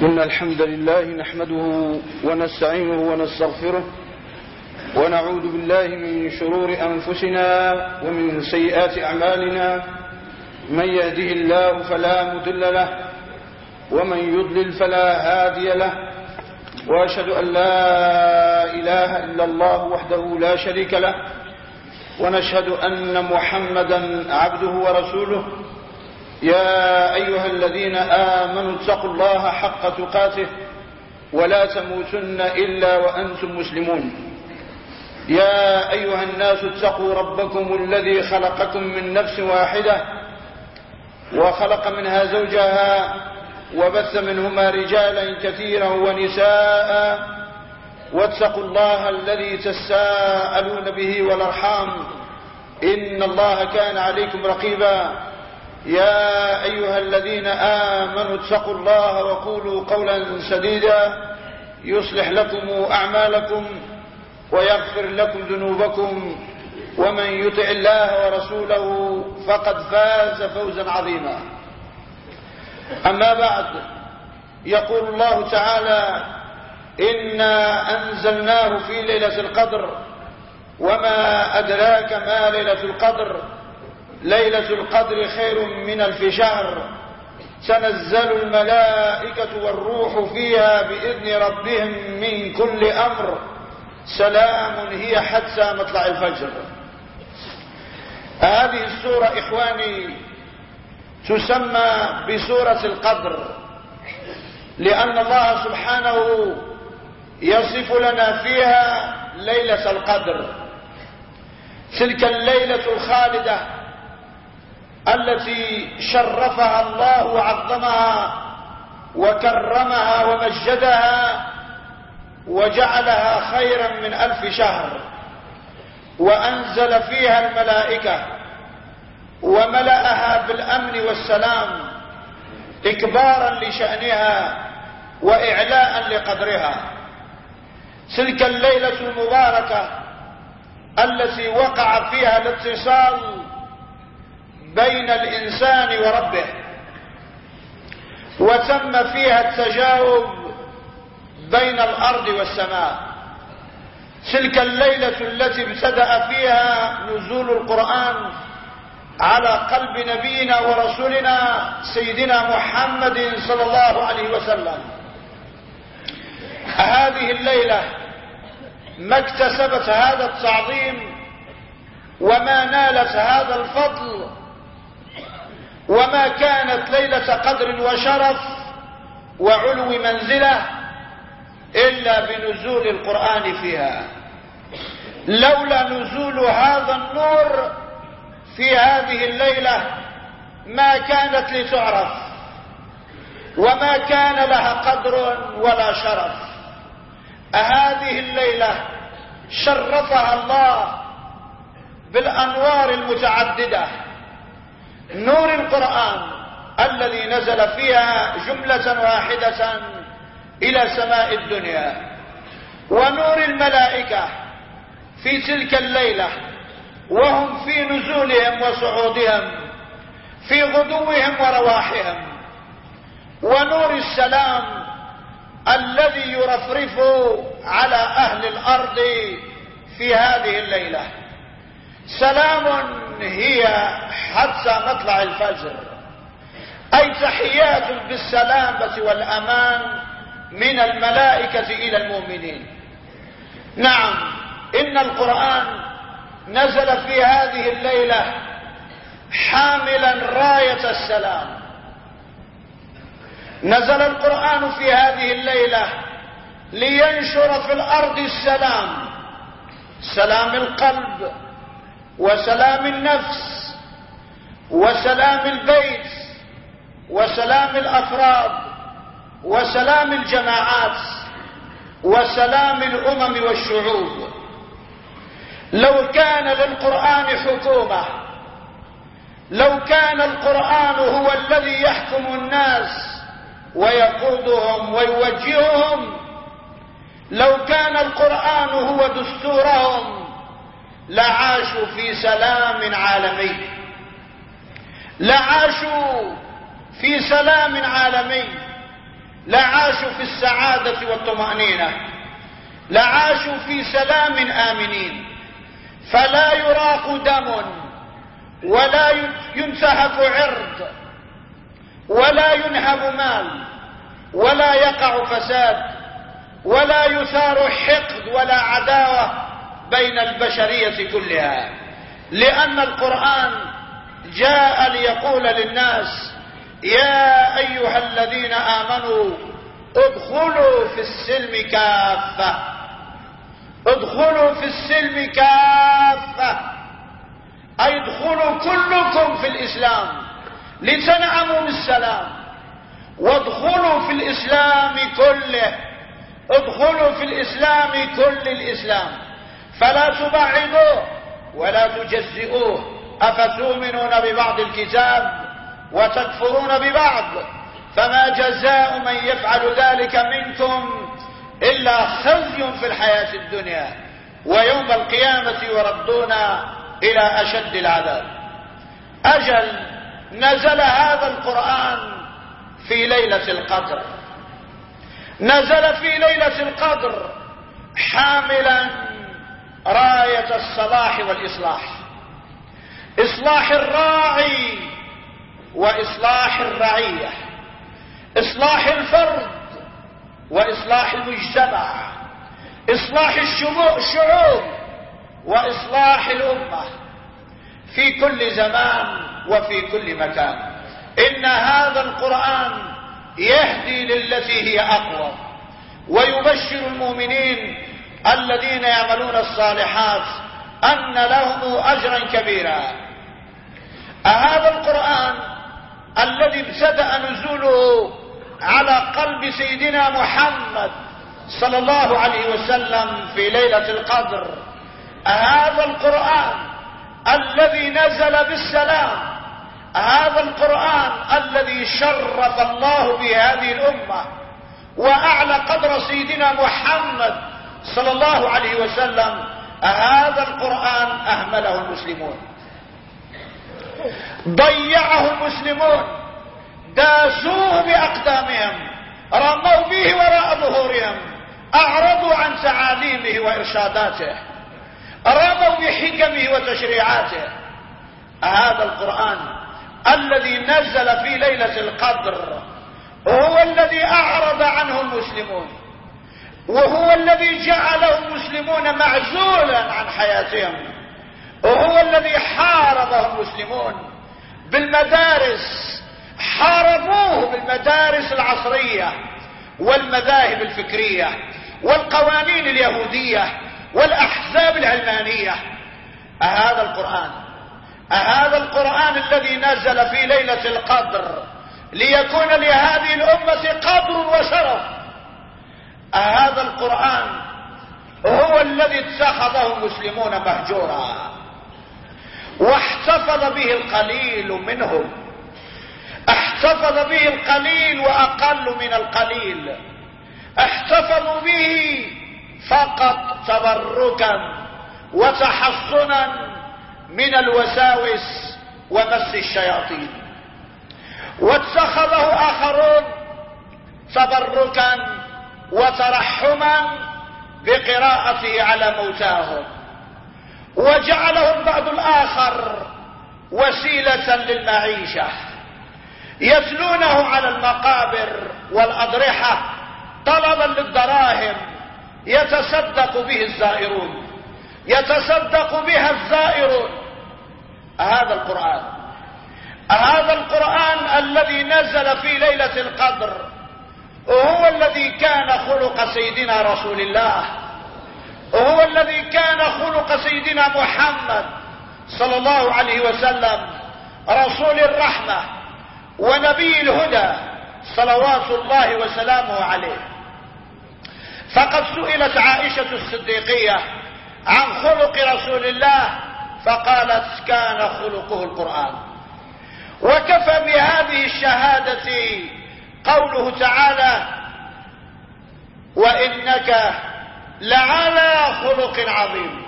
إن الحمد لله نحمده ونستعينه ونستغفره ونعوذ بالله من شرور أنفسنا ومن سيئات أعمالنا. من يهده الله فلا مضل له ومن يضلل فلا هادي له، وأشهد أن لا إله إلا الله وحده لا شريك له، ونشهد أن محمدا عبده ورسوله. يا أيها الذين آمنوا اتقوا الله حق تقاته ولا تموتن إلا وأنتم مسلمون. يا أيها الناس اتقوا ربكم الذي خلقكم من نفس واحدة وخلق منها زوجها وبث منهما رجالا كثيرا ونساء، واتقوا الله الذي تساءلون به والأرحام إن الله كان عليكم رقيبا. يا أيها الذين آمنوا اتقوا الله وقولوا قولا سديدا يصلح لكم أعمالكم ويغفر لكم ذنوبكم، ومن يطع الله ورسوله فقد فاز فوزا عظيما. أما بعد، يقول الله تعالى: إنا أنزلناه في ليلة القدر وما أدراك ما ليلة القدر ليلة القدر خير من 1000 شهر تنزل الملائكة والروح فيها بإذن ربهم من كل أمر سلام هي حتى مطلع الفجر. هذه السورة إخواني تسمى بسورة القدر، لأن الله سبحانه يصف لنا فيها ليلة القدر، تلك الليلة الخالدة التي شرفها الله وعظمها وكرمها ومجدها وجعلها خيرا من 1000 شهر، وأنزل فيها الملائكة وملأها بالأمن والسلام إكبارا لشأنها وإعلاء لقدرها. تلك الليلة المباركة التي وقع فيها الاتصال بين الإنسان وربه، وتم فيها التجاوب بين الأرض والسماء. تلك الليلة التي ابتدأ فيها نزول القرآن على قلب نبينا ورسولنا سيدنا محمد صلى الله عليه وسلم. هذه الليلة ما اكتسبت هذا التعظيم وما نالت هذا الفضل وما كانت ليلة قدر وشرف وعلو منزلة إلا بنزول القرآن فيها. لولا نزول هذا النور في هذه الليلة ما كانت لتعرف وما كان لها قدر ولا شرف. هذه الليلة شرفها الله بالأنوار المتعددة، نور القرآن الذي نزل فيها جملة واحدة إلى سماء الدنيا، ونور الملائكة في تلك الليلة وهم في نزولهم وصعودهم، في غدوهم ورواحهم، ونور السلام الذي يرفرف على أهل الأرض في هذه الليلة. سلام هي حتى مطلع الفجر، أي تحيات بالسلامة والأمان من الملائكة إلى المؤمنين. نعم، إن القرآن نزل في هذه الليلة حاملا راية السلام. نزل القرآن في هذه الليلة لينشر في الأرض السلام، سلام القلب وسلام النفس وسلام البيت وسلام الأفراد وسلام الجماعات وسلام الأمم والشعوب. لو كان للقرآن حكومة، لو كان القرآن هو الذي يحكم الناس ويقودهم ويوجههم، لو كان القرآن هو دستورهم لعاشوا في سلام عالمي، لعاشوا في سلام عالمي. لعاشوا في السعادة والطمأنينة، لعاشوا في سلام آمنين، فلا يراق دم ولا ينتهك عرض ولا ينهب مال ولا يقع فساد ولا يثار حقد ولا عداوة بين البشرية كلها، لأن القرآن جاء ليقول للناس: يا أيها الذين آمنوا ادخلوا في السلم كافة، ادخلوا في السلم كافة، أي ادخلوا كلكم في الإسلام لتنعموا بالسلام، وادخلوا في الإسلام كله، ادخلوا في الإسلام كل الإسلام، فلا تبعدوه ولا تجزئوه. أفتؤمنون ببعض الكتاب وتكفرون ببعض؟ فما جزاء من يفعل ذلك منكم إلا خزي في الحياة الدنيا، ويوم القيامة يردون إلى أشد العذاب. أجل نزل هذا القرآن في ليلة القدر، نزل في ليلة القدر حاملا راية الصلاح والإصلاح، إصلاح الراعي وإصلاح الرعية، إصلاح الفرد وإصلاح المجتمع، إصلاح الشعوب وإصلاح الأمة في كل زمان وفي كل مكان. إن هذا القرآن يهدي للتي هي أقوى، ويبشر المؤمنين الذين يعملون الصالحات أن لهم أجرا كبيرا. هذا القرآن الذي ابتدأ نزوله على قلب سيدنا محمد صلى الله عليه وسلم في ليلة القدر، هذا القرآن الذي نزل بالسلام، هذا القرآن الذي شرف الله به هذه الأمة وأعلى قدر سيدنا محمد صلى الله عليه وسلم، هذا القرآن أهمله المسلمون، ضيعه المسلمون، داسوه بأقدامهم، رموا به وراء ظهورهم، أعرضوا عن تعاليمه وإرشاداته، رموا بحكمه وتشريعاته. هذا القرآن الذي نزل في ليلة القدر هو الذي أعرض عنه المسلمون، وهو الذي جعله المسلمون معزولا عن حياتهم، وهو الذي حاربه المسلمون بالمدارس، حاربوه بالمدارس العصرية والمذاهب الفكرية والقوانين اليهودية والأحزاب العلمانية. هذا القرآن، هذا القرآن الذي نزل في ليلة القدر ليكون لهذه الأمة قدر وشرف، هذا القرآن هو الذي اتخذه المسلمون مهجورا، واحتفظ به القليل منهم، احتفظ به القليل وأقل من القليل، احتفظوا به فقط تبركا وتحصنا من الوساوس ومس الشياطين، واتخذه آخرون تبركا وترحما بقراءته على موتاهم، وجعله البعض الآخر وسيلة للمعيشة، يتلونه على المقابر والأضرحة طلبا للدراهم، يتصدق به الزائرون، يتصدق بها الزائرون. هذا القرآن، هذا القرآن الذي نزل في ليلة القدر هو الذي كان خلق سيدنا رسول الله، وهو الذي كان خلق سيدنا محمد صلى الله عليه وسلم، رسول الرحمة ونبي الهدى صلوات الله وسلامه عليه. فقد سئلت عائشة الصديقية عن خلق رسول الله فقالت: كان خلقه القرآن. وكفى بهذه الشهادة قوله تعالى: وإنك لعلى خلق عظيم.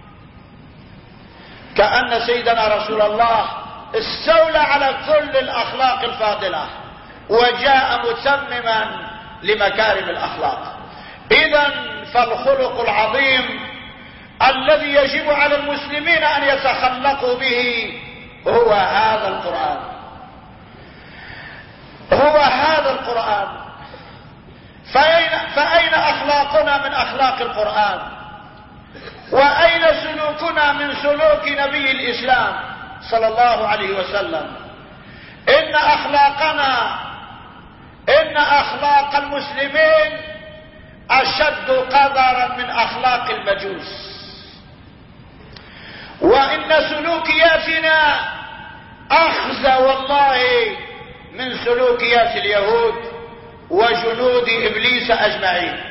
كأن سيدنا رسول الله استولى على كل الأخلاق الفاضلة، وجاء متمما لمكارم الأخلاق. إذن فالخلق العظيم الذي يجب على المسلمين أن يتخلقوا به هو هذا القرآن، هو هذا القرآن. فأين أخلاقنا من أخلاق القرآن؟ وأين سلوكنا من سلوك نبي الإسلام صلى الله عليه وسلم؟ إن أخلاق المسلمين أشد قدرا من أخلاق المجوس، وإن سلوكياتنا أخزى والله من سلوكيات اليهود وجنود إبليس أجمعين.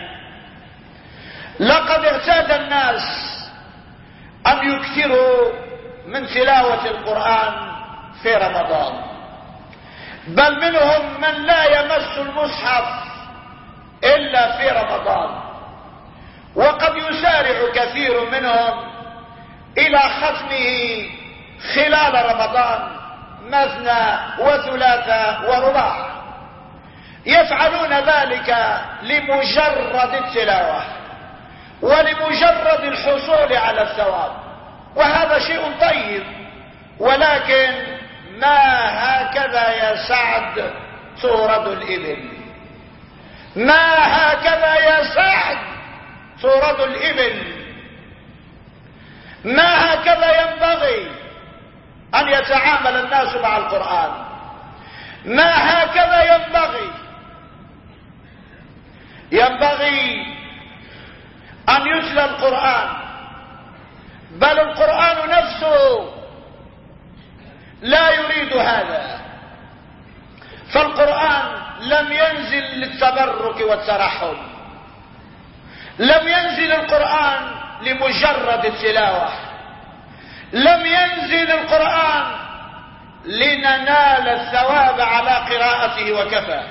لقد اعتاد الناس أن يكثروا من تلاوة القرآن في رمضان، بل منهم من لا يمس المصحف إلا في رمضان، وقد يسارع كثير منهم إلى ختمه خلال رمضان مثنى وثلاثة ورباع. يفعلون ذلك لمجرد التلاوة ولمجرد الحصول على الثواب، وهذا شيء طيب، ولكن ما هكذا يا سعد تورد الإبل، ما هكذا يا سعد تورد الإبل، ما هكذا ينبغي أن يتعامل الناس مع القرآن، ما هكذا ينبغي أن يتلى القرآن، بل القرآن نفسه لا يريد هذا. فالقرآن لم ينزل للتبرك والترحم، لم ينزل القرآن لمجرد التلاوة، لم ينزل القرآن لننال الثواب على قراءته وكفى.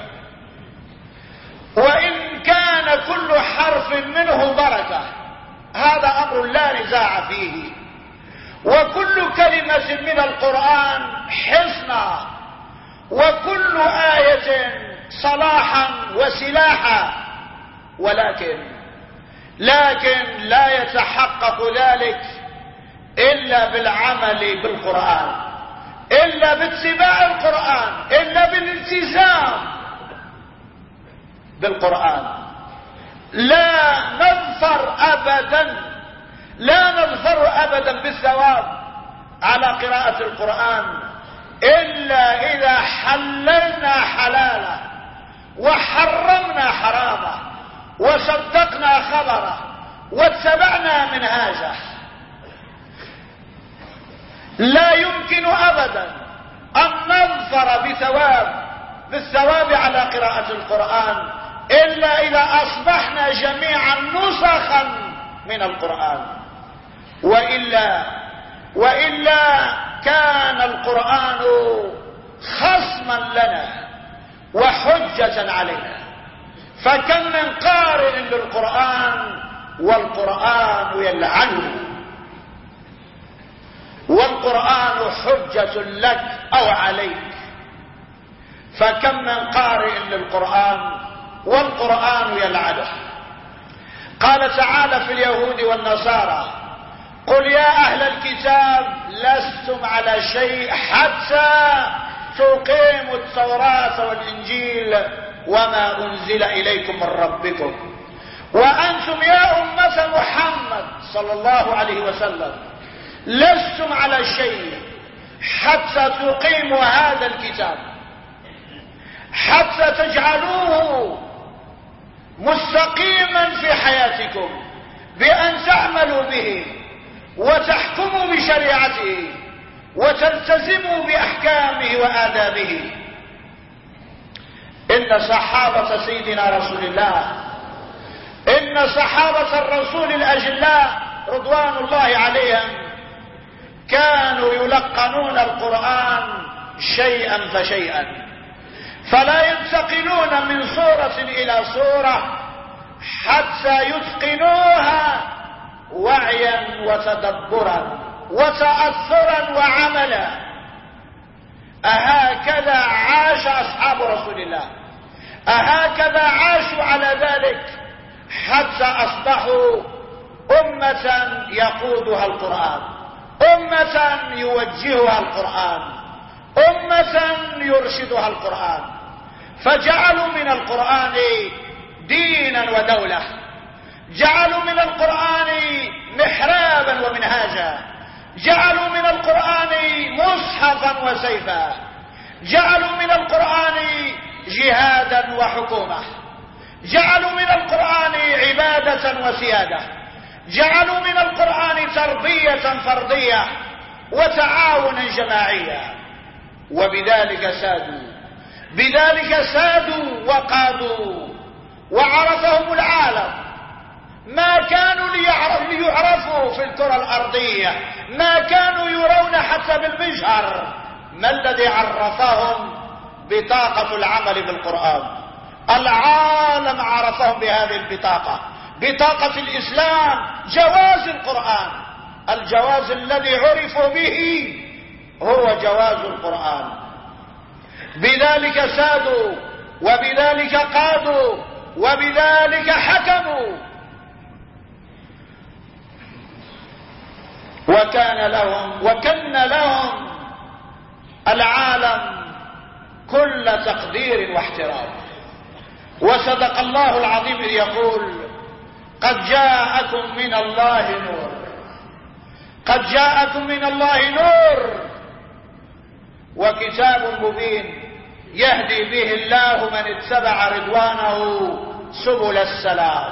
وإن كان كل حرف منه بركة، هذا أمر لا نزاع فيه، وكل كلمة من القرآن حصنا، وكل آية صلاحا وسلاحا، لكن لا يتحقق ذلك إلا بالعمل بالقرآن، إلا باتباع القرآن، إلا بالالتزام بالقرآن. لا نظفر أبدا بالثواب على قراءة القرآن إلا إذا حللنا حلاله وحرمنا حرامه وصدقنا خبره واتبعنا منهاجه. لا يمكن أبدا أن نظفر بالثواب على قراءة القرآن إلا إذا أصبحنا جميعا نسخا من القرآن، وإلا كان القرآن خصما لنا وحجة علينا. فكم من قارئ للقرآن والقرآن يلعنه، والقرآن حجة لك أو عليك. فكم من قارئ للقرآن والقرآن يلعنه. قال تعالى في اليهود والنصارى: قل يا أهل الكتاب لستم على شيء حتى تقيموا التوراة والإنجيل وما أنزل إليكم من ربكم، وأنتم يا أمة محمد صلى الله عليه وسلم لستم على شيء حتى تقيموا هذا الكتاب، حتى تجعلوه مستقيما في حياتكم بأن تعملوا به وتحكموا بشريعته وتلتزموا بأحكامه وآدابه. إن صحابة سيدنا رسول الله، إن صحابة الرسول الأجلاء رضوان الله عليهم كانوا يلقنون القرآن شيئا فشيئا، فلا ينتقلون من سورة إلى سورة حتى يتقنوها وعيا وتدبرا وتأثرا وعملا. أهكذا عاش أصحاب رسول الله، أهكذا عاشوا على ذلك حتى أصبحوا أمة يقودها القرآن، أمة يوجهها القرآن، أمة يرشدها القرآن، فجعلوا من القرآن دينا ودولة، جعلوا من القرآن محرابا ومنهاجا، جعلوا من القرآن مصحفا وسيفا، جعلوا من القرآن جهادا وحكومة، جعلوا من القرآن عبادة وسيادة، جعلوا من القرآن تربية فردية وتعاونا جماعيا، وبذلك سادوا وقادوا وعرفهم العالم. ما كانوا ليعرفوا في الكرة الأرضية، ما كانوا يرون حتى بالمجهر. ما الذي عرفهم؟ بطاقة العمل بالقرآن. العالم عرفهم بهذه البطاقة، بطاقة الإسلام، جواز القرآن. الجواز الذي عرفوا به هو جواز القرآن. بذلك سادوا وبذلك قادوا وبذلك حكموا، وكن لهم العالم كل تقدير واحترام. وصدق الله العظيم إذ يقول: قد جاءكم من الله نور، قد جاءكم من الله نور وكتاب مبين يهدي به الله من اتبع رضوانه سبل السلام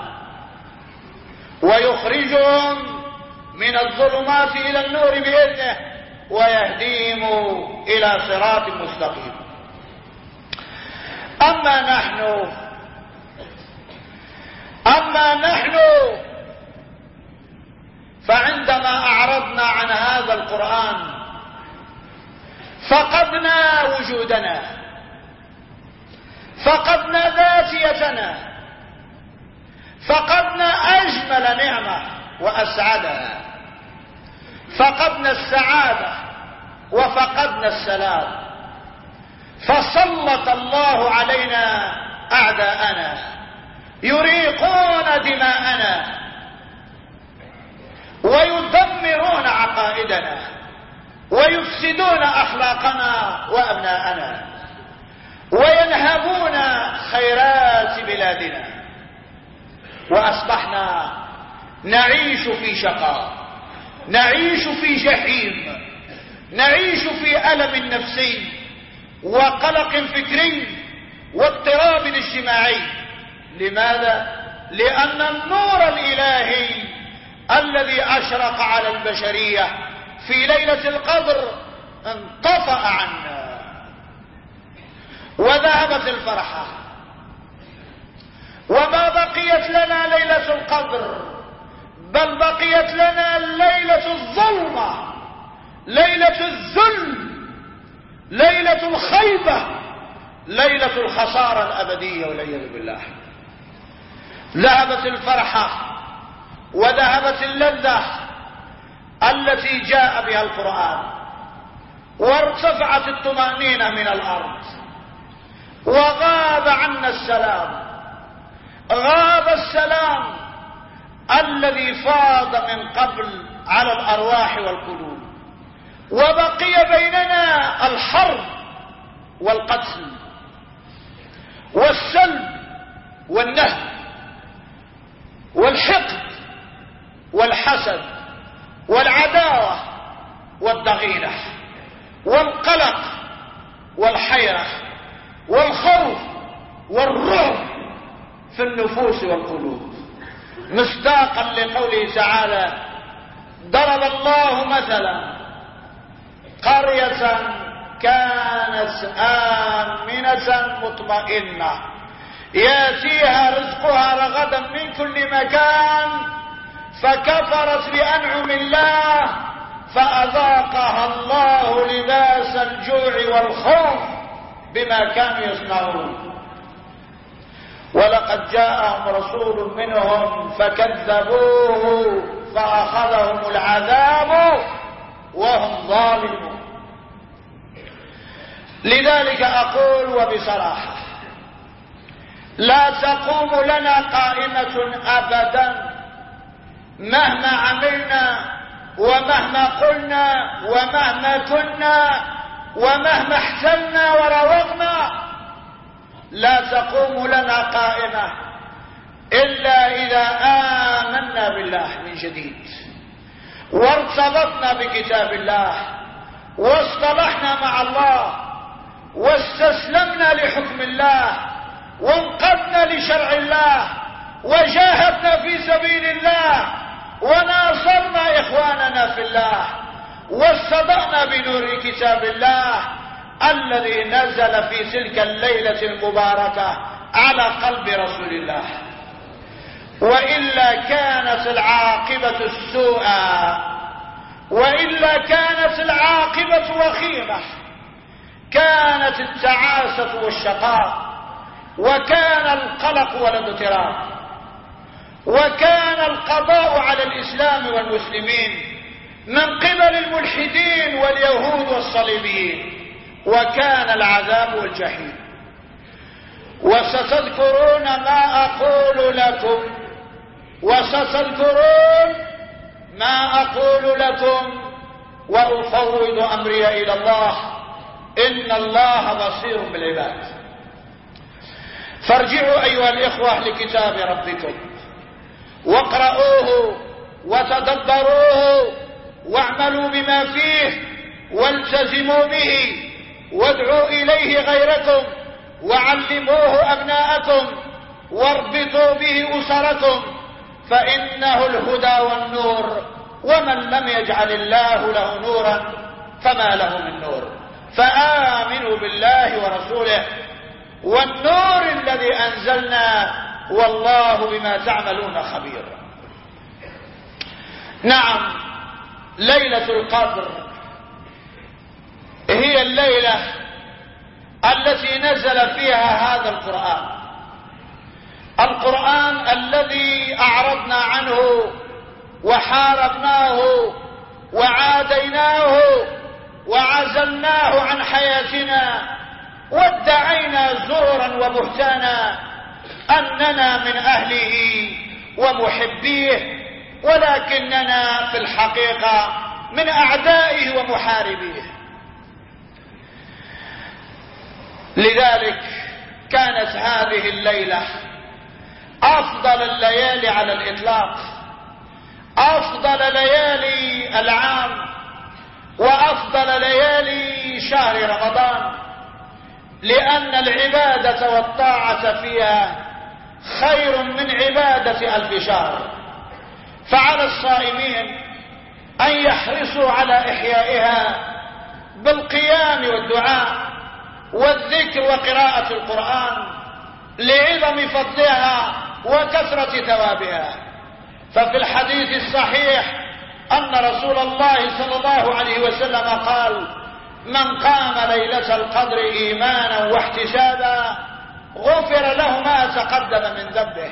ويخرجهم من الظلمات إلى النور بإذنه ويهديهم إلى صراط مستقيم. أما نحن فعندما أعرضنا عن هذا القرآن فقدنا وجودنا، فقدنا ذاتيتنا، فقدنا أجمل نعمة وأسعدها، فقدنا السعادة وفقدنا السلام. فسلط الله علينا أعداءنا يريقون دماءنا ويدمرون عقائدنا ويفسدون أخلاقنا وأبناءنا وينهبون خيرات بلادنا، وأصبحنا نعيش في شقاء، نعيش في جحيم، نعيش في ألم نفسي وقلق فكري واضطراب اجتماعي. لماذا؟ لأن النور الإلهي الذي أشرق على البشرية في ليلة القدر انطفأ عنا، وذهبت الفرحة، وما بقيت لنا ليلة القدر، بل بقيت لنا ليلة الظلمة، ليلة الذل، ليلة الخيبة، ليلة الخسارة الأبدية والعياذ بالله. ذهبت الفرحة وذهبت اللذة التي جاء بها القرآن، وارتفعت الطمأنينة من الأرض، وغاب عنا السلام، غاب السلام الذي فاض من قبل على الأرواح والقلوب، وبقي بيننا الحرب والقتل والسلب والنهب والحقد والحسد والعداوة والضغينة والقلق والحيرة والخوف والرعب في النفوس والقلوب، مصداقا لقوله تعالى: ضرب الله مثلا قرية كانت آمنة مطمئنة يأتيها رزقها رغدا من كل مكان فكفرت بأنعم الله فأذاقها الله لباس الجوع والخوف بما كانوا يصنعون. ولقد جاءهم رسول منهم فكذبوه فأخذهم العذاب وهم ظالمون. لذلك أقول وبصراحة: لا تقوم لنا قائمة أبدا مهما عملنا ومهما قلنا ومهما كنا ومهما احتلنا وروغنا، لا تقوم لنا قائمة إلا إذا آمنا بالله من جديد وارتبطنا بكتاب الله واصطلحنا مع الله واستسلمنا لحكم الله وانقدنا لشرع الله وجاهدنا في سبيل الله وناصرنا إخواننا في الله واصطدقنا بنور كتاب الله الذي نزل في تلك الليلة المباركة على قلب رسول الله. وإلا كانت العاقبة السوء، وإلا كانت العاقبة وخيمة، كانت التعاسة والشقاء، وكان القلق والاضطراب، وكان القضاء على الإسلام والمسلمين من قبل الملحدين واليهود والصليبيين، وكان العذاب والجحيم. وستذكرون ما أقول لكم، وستذكرون ما أقول لكم، وأفوض أمري إلى الله إن الله بصير بالعباد. فارجعوا أيها الإخوة لكتاب ربكم واقرؤوه وتدبروه واعملوا بما فيه والتزموا به وادعوا إليه غيركم وعلموه أبناءكم واربطوا به أسركم، فإنه الهدى والنور، ومن لم يجعل الله له نورا فما له من نور. فآمنوا بالله ورسوله والنور الذي أنزلنا والله بما تعملون خبير. نعم، ليلة القدر هي الليلة التي نزل فيها هذا القرآن الذي أعرضنا عنه وحاربناه وعاديناه وعزلناه عن حياتنا وادعينا زورا وبهتانا أننا من أهله ومحبيه، ولكننا في الحقيقة من أعدائه ومحاربيه. لذلك كانت هذه الليلة أفضل الليالي على الإطلاق، أفضل ليالي العام وأفضل ليالي شهر رمضان، لأن العبادة والطاعة فيها خير من عبادة 1000 شهر. فعلى الصائمين أن يحرصوا على إحيائها بالقيام والدعاء والذكر وقراءة القرآن لعظم فضلها وكثرة ثوابها. ففي الحديث الصحيح أن رسول الله صلى الله عليه وسلم قال: من قام ليلة القدر إيمانا واحتسابا غفر له ما تقدم من ذنبه.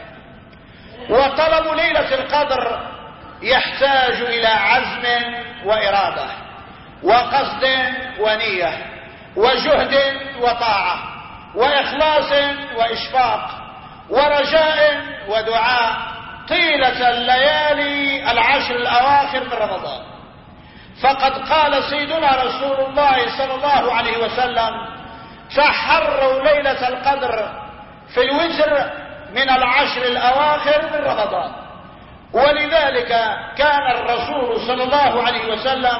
وطلب ليلة القدر يحتاج إلى عزم وإرادة وقصد ونية وجهد وطاعة وإخلاص وإشفاق ورجاء ودعاء طيلة الليالي 10 الأواخر من رمضان. فقد قال سيدنا رسول الله صلى الله عليه وسلم: تحروا ليلة القدر في الوتر من 10 الأواخر من رمضان. ولذلك كان الرسول صلى الله عليه وسلم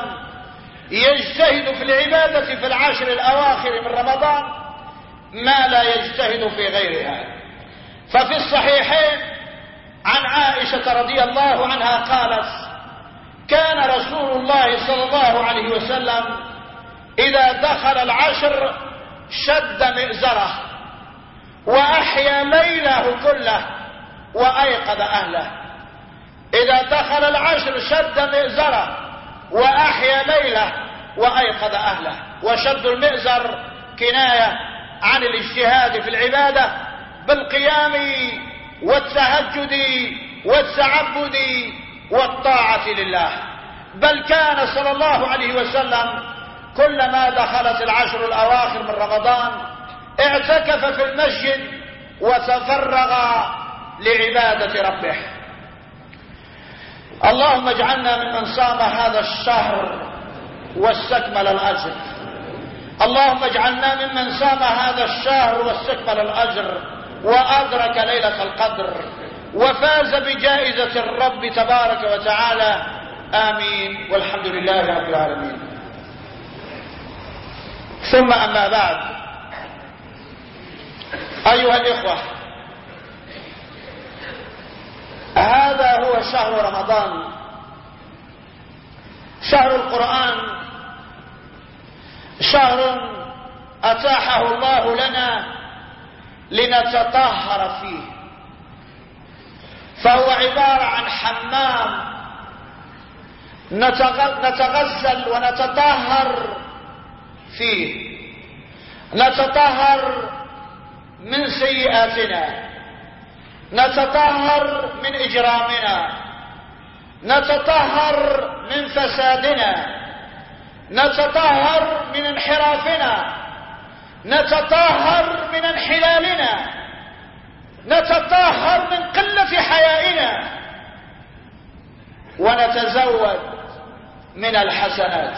يجتهد في العبادة في 10 الأواخر من رمضان ما لا يجتهد في غيرها. ففي الصحيحين عن عائشة رضي الله عنها قالت: كان رسول الله صلى الله عليه وسلم إذا دخل 10 شد مئزره وأحيا ليله كله وأيقظ أهله. إذا دخل 10 شد مئزره وأحيا ليله وأيقظ أهله. وشد المئزر كناية عن الاجتهاد في العبادة بالقيام والتهجد والتعبد والطاعة لله. بل كان صلى الله عليه وسلم كلما دخلت 10 الأواخر من رمضان اعتكف في المسجد وتفرغ لعبادة ربه. اللهم اجعلنا ممن صام هذا الشهر واستكمل الأجر. اللهم اجعلنا ممن صام هذا الشهر واستكمل الأجر وأدرك ليلة القدر وفاز بجائزة الرب تبارك وتعالى. آمين والحمد لله رب العالمين. ثم أما بعد، أيها الإخوة، هذا هو شهر رمضان، شهر القرآن، شهر أتاحه الله لنا لنتطهر فيه، فهو عبارة عن حمام نتغسل ونتطهر فيه، نتطهر من سيئاتنا، نتطهر من إجرامنا، نتطهر من فسادنا، نتطهر من انحرافنا، نتطهر من انحلالنا، نتطهر من قلة حيائنا، ونتزود من الحسنات.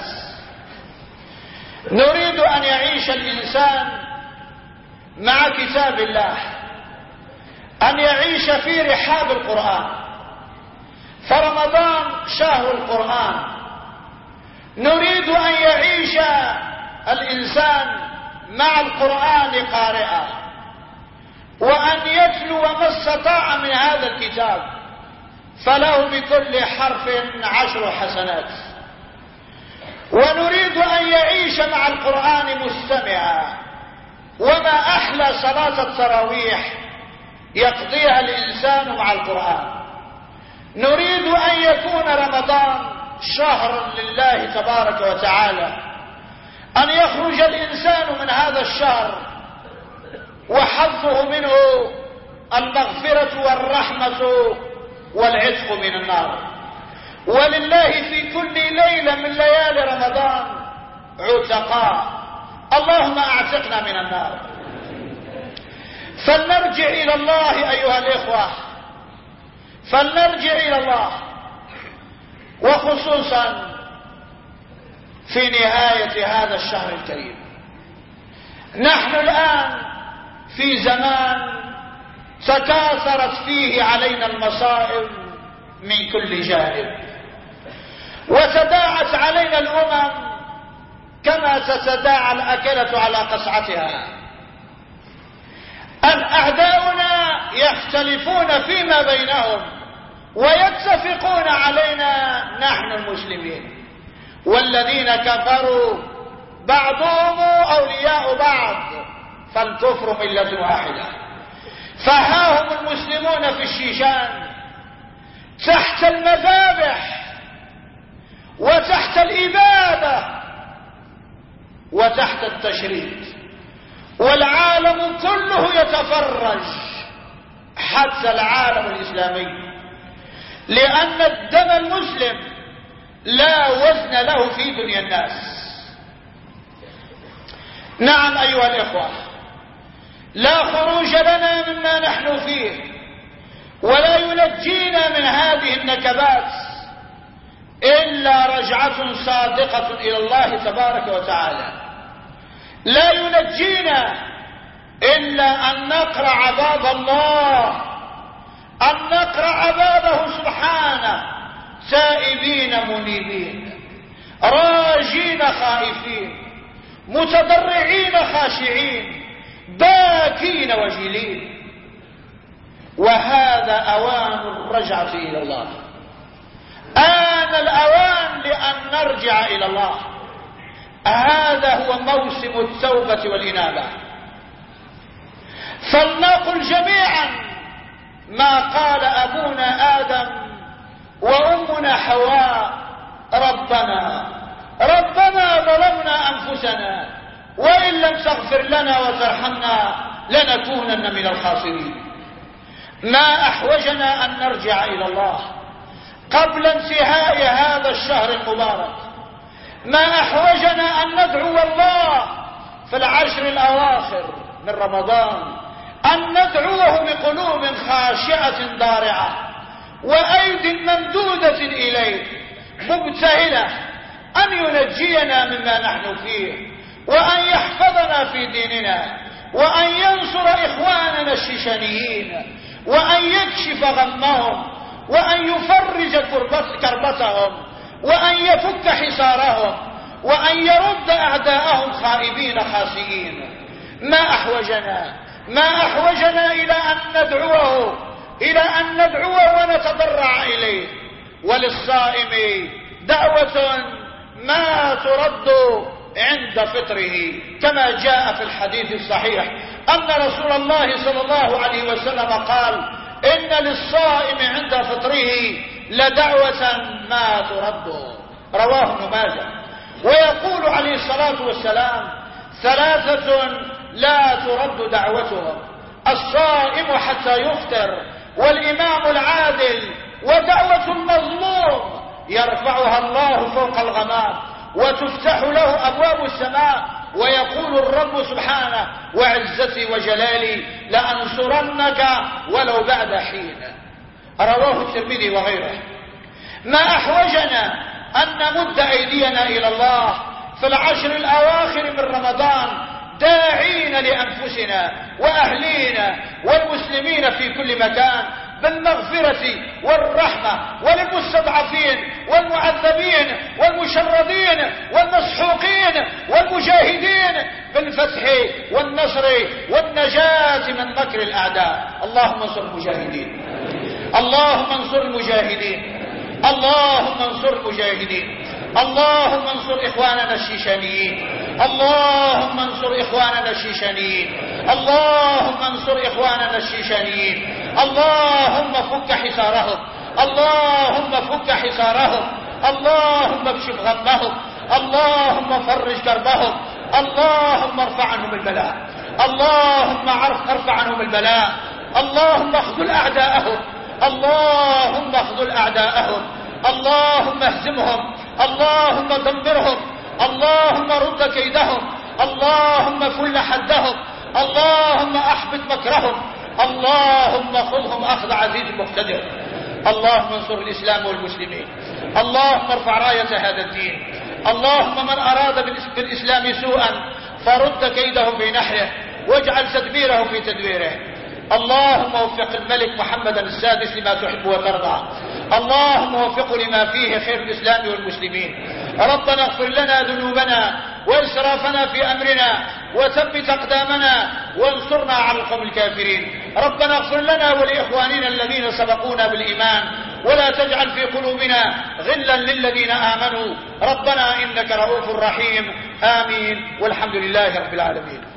نريد أن يعيش الإنسان مع كتاب الله، أن يعيش في رحاب القرآن، فرمضان شهر القرآن. نريد أن يعيش الإنسان مع القرآن قارئا، وأن يتلو ما استطاع من هذا الكتاب، فله بكل حرف 10 حسنات. ونريد أن يعيش مع القرآن مستمعا، وما أحلى صلاة التراويح يقضيها الإنسان مع القرآن. نريد أن يكون رمضان شهر لله تبارك وتعالى، أن يخرج الإنسان من هذا الشهر وحظه منه المغفرة والرحمة والعتق من النار. ولله في كل ليلة من ليالي رمضان عتقاء، اللهم اعتقنا من النار. فلنرجع إلى الله أيها الإخوة، فلنرجع إلى الله، وخصوصا في نهاية هذا الشهر الكريم. نحن الآن في زمان تكاثرت فيه علينا المصائب من كل جانب، وتداعت علينا الأمم كما تتداعى الأكلة على قصعتها. أعداؤنا يختلفون فيما بينهم ويتفقون علينا نحن المسلمين، والذين كفروا بعضهم أولياء بعض، فالكفر ملة واحدة. فها هم المسلمون في الشيشان تحت المذابح وتحت الإبادة وتحت التشريد، والعالم كله يتفرج، حتى العالم الإسلامي، لأن الدم المسلم لا وزن له في دنيا الناس. نعم أيها الإخوة، لا خروج لنا مما نحن فيه، ولا ينجينا من هذه النكبات إلا رجعة صادقة إلى الله تبارك وتعالى. لا ينجينا إلا أن نقرع باب الله، أن نقرع بابه سبحانه، تائبين منيبين، راجين خائفين، متضرعين خاشعين، باكين وجلين. وهذا أوان الرجعة إلى الله، آن الأوان لأن نرجع إلى الله. هذا هو موسم التوبة والإنابة. فلنقل جميعا ما قال أبونا آدم وأمنا حواء: ربنا ظلمنا أنفسنا وإن لم تغفر لنا وترحمنا لنكونن من الخاسرين. ما أحوجنا أن نرجع إلى الله قبل انتهاء هذا الشهر المبارك. ما أحوجنا أن ندعو الله في العشر الأواخر من رمضان أن ندعوه بقلوب خاشعة ضارعة وأيد ممدودة إليه مبتهلة أن ينجينا مما نحن فيه، وأن يحفظنا في ديننا، وأن ينصر إخواننا الشيشانيين، وأن يكشف غمهم، وأن يفرج كربتهم، وأن يفك حصارهم، وأن يرد أعداءهم خائبين خاسئين. ما أحوجنا إلى أن ندعوه ونتضرع إليه. وللصائم دعوة ما ترد عند فطره، كما جاء في الحديث الصحيح أن رسول الله صلى الله عليه وسلم قال: إن للصائم عند فطره لدعوة ما ترد، رواه ابن ماجه. ويقول عليه الصلاة والسلام: ثلاثة لا ترد دعوتهم: الصائم حتى يفطر، والإمام العادل، ودعوة المظلوم يرفعها الله فوق الغمام وتفتح له أبواب السماء، ويقول الرب سبحانه: وعزتي وجلالي لأنصرنك ولو بعد حين. رواه الترمذي وغيره. ما أحوجنا أن نمد أيدينا إلى الله في العشر الأواخر من رمضان داعين لأنفسنا وأهلينا والمسلمين في كل مكان بالمغفرة والرحمة، وللمستضعفين والمعذبين والمشردين والمسحوقين والمجاهدين بالفتح والنصر والنجاة من مكر الأعداء. اللهم انصر المجاهدين، اللهم انصر المجاهدين، اللهم انصر المجاهدين، اللهم انصر إخواننا الشيشانيين، اللهم انصر إخواننا الشيشانيين، اللهم انصر إخواننا الشيشانيين، اللهم فك حصارهم، اللهم فك حصارهم، اللهم اكشف غمهم، اللهم فرج كربهم، اللهم ارفع عنهم البلاء، اللهم ارفع عنهم البلاء، اللهم اخذل أعداءهم، اللهم اخذل أعداءهم، اللهم اهزمهم، اللهم دمرهم، اللهم رد كيدهم، اللهم فل حدهم، اللهم احبط مكرهم، اللهم خذهم اخذ عزيز مقتدر. اللهم انصر الإسلام والمسلمين، اللهم ارفع راية هذا الدين، اللهم من أراد بالإسلام سوءا فرد كيده في نحره واجعل تدبيره في تدبيره. اللهم وفق الملك محمد السادس لما تحب وترضى، اللهم وفقه لما فيه خير الإسلام والمسلمين. ربنا اغفر لنا ذنوبنا وإسرافنا في أمرنا وثبت أقدامنا وانصرنا على القوم الكافرين. ربنا اغفر لنا ولإخواننا الذين سبقونا بالإيمان ولا تجعل في قلوبنا غلا للذين آمنوا. ربنا إنك رؤوف رحيم. آمين والحمد لله رب العالمين.